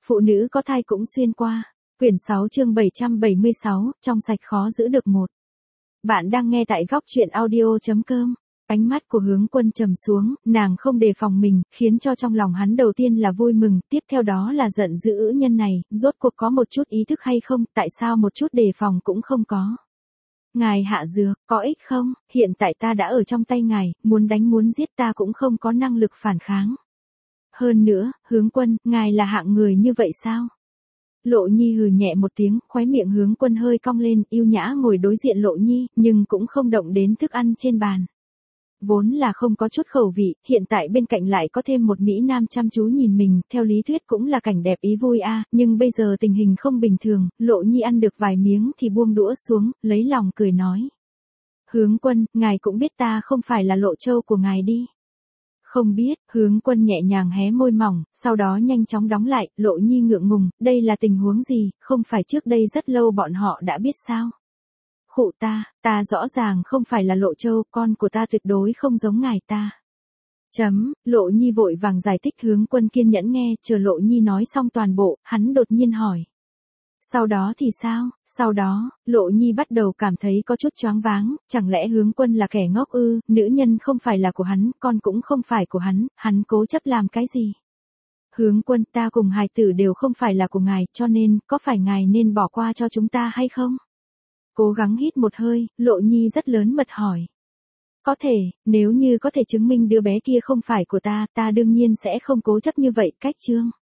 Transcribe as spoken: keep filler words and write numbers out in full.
Phụ nữ có thai cũng xuyên qua. Quyển sáu chương bảy trăm bảy mươi sáu, trong sạch khó giữ được một. Bạn đang nghe tại góc truyện audio chấm com. Ánh mắt của Hướng Quân trầm xuống, nàng không đề phòng mình, khiến cho trong lòng hắn đầu tiên là vui mừng, tiếp theo đó là giận dữ ữ nhân này, rốt cuộc có một chút ý thức hay không, tại sao một chút đề phòng cũng không có. Ngài hạ dược, có ích không, hiện tại ta đã ở trong tay ngài, muốn đánh muốn giết ta cũng không có năng lực phản kháng. Hơn nữa, Hướng Quân, ngài là hạng người như vậy sao? Lộ Nhi hừ nhẹ một tiếng, khóe miệng Hướng Quân hơi cong lên, yêu nhã ngồi đối diện Lộ Nhi, nhưng cũng không động đến thức ăn trên bàn. Vốn là không có chút khẩu vị, hiện tại bên cạnh lại có thêm một mỹ nam chăm chú nhìn mình, theo lý thuyết cũng là cảnh đẹp ý vui a, nhưng bây giờ tình hình không bình thường, Lộ Nhi ăn được vài miếng thì buông đũa xuống, lấy lòng cười nói. Hướng Quân, ngài cũng biết ta không phải là Lộ Châu của ngài đi. Không biết, Hướng Quân nhẹ nhàng hé môi mỏng, sau đó nhanh chóng đóng lại, Lộ Nhi ngượng ngùng, đây là tình huống gì, không phải trước đây rất lâu bọn họ đã biết sao? Khụ ta, ta rõ ràng không phải là Lộ Châu, con của ta tuyệt đối không giống ngài ta. Chấm, Lộ Nhi vội vàng giải thích. Hướng Quân kiên nhẫn nghe, chờ Lộ Nhi nói xong toàn bộ, hắn đột nhiên hỏi. Sau đó thì sao, sau đó, Lộ Nhi bắt đầu cảm thấy có chút choáng váng, chẳng lẽ Hướng Quân là kẻ ngốc ư, nữ nhân không phải là của hắn, con cũng không phải của hắn, hắn cố chấp làm cái gì? Hướng Quân, ta cùng hài tử đều không phải là của ngài, cho nên, có phải ngài nên bỏ qua cho chúng ta hay không? Cố gắng hít một hơi, Lộ Nhi rất lớn mật hỏi. Có thể, nếu như có thể chứng minh đứa bé kia không phải của ta, ta đương nhiên sẽ không cố chấp như vậy, cách chương.